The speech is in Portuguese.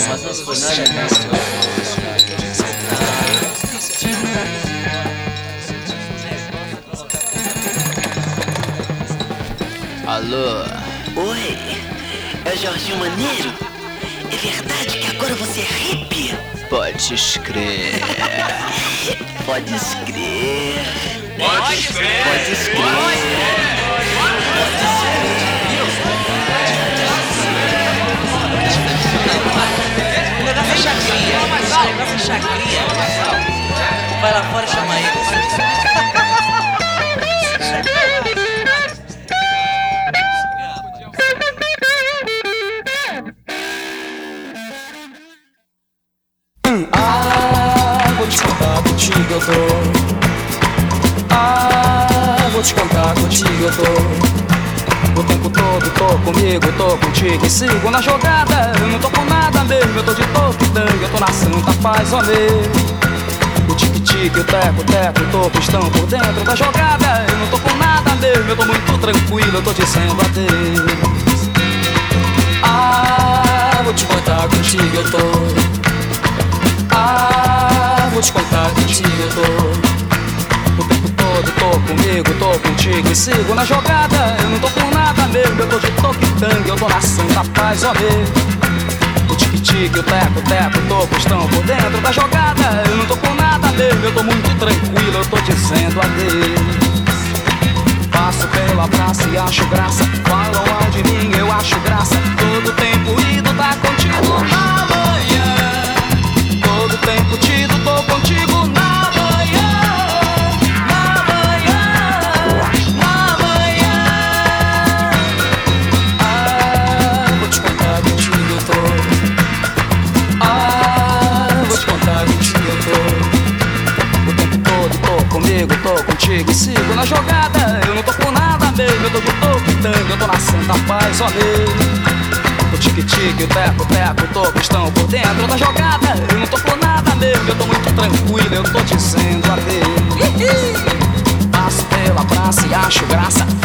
mas não foi nada disso. Alô? Oi, é o Jorginho Maneiro? É verdade que agora você é hippie? Pode escrever. Pode escrever. Pode escrever. Pode escrever. Essa chacrinha. Vai lá fora e chama ele. Vou te contar, contigo eu tô. Vou te contar, contigo eu tô. O tempo todo tô comigo, tô contigo e sigo na jogada. Eu não tô com nada mesmo, eu tô de toque-tangue, eu tô na santa paz, ó meu. O tique-tique, o teco-teco, o topo estão por dentro da jogada. Eu não tô com nada mesmo, eu tô muito tranquilo, eu tô dizendo adeus. Vou te contar, contigo eu tô. Vou te contar, contigo eu tô. O tempo todo tô comigo, tô contigo e sigo na jogada. Eu não tô com nada mesmo, eu tô de toque-tangue, eu tô na santa paz, ó meu. O tique-tique, o teco-teco, o topo estão por dentro da jogada. Eu não tô com nada mesmo, eu tô muito tranquilo, eu tô dizendo adeus. Passo pela praça e acho graça, falam mal de mim, eu acho graça. Todo tempo ido tá contigo na manhã. Todo tempo tido tô contigo na manhã. Na manhã. Na manhã. Vou te contar contigo eu tô. Vou te contar contigo eu tô. O tempo todo tô comigo, tô contigo e sigo na jogada. Eu não tô com nada mesmo, eu tô de toque-tangue, eu tô na santa paz, ó meu. O tique-tique, o teco-teco, o topo estão por dentro da jogada. Eu não tô com nada mesmo, eu tô muito tranquilo, eu tô dizendo adeus. Passo pela praça e acho graça,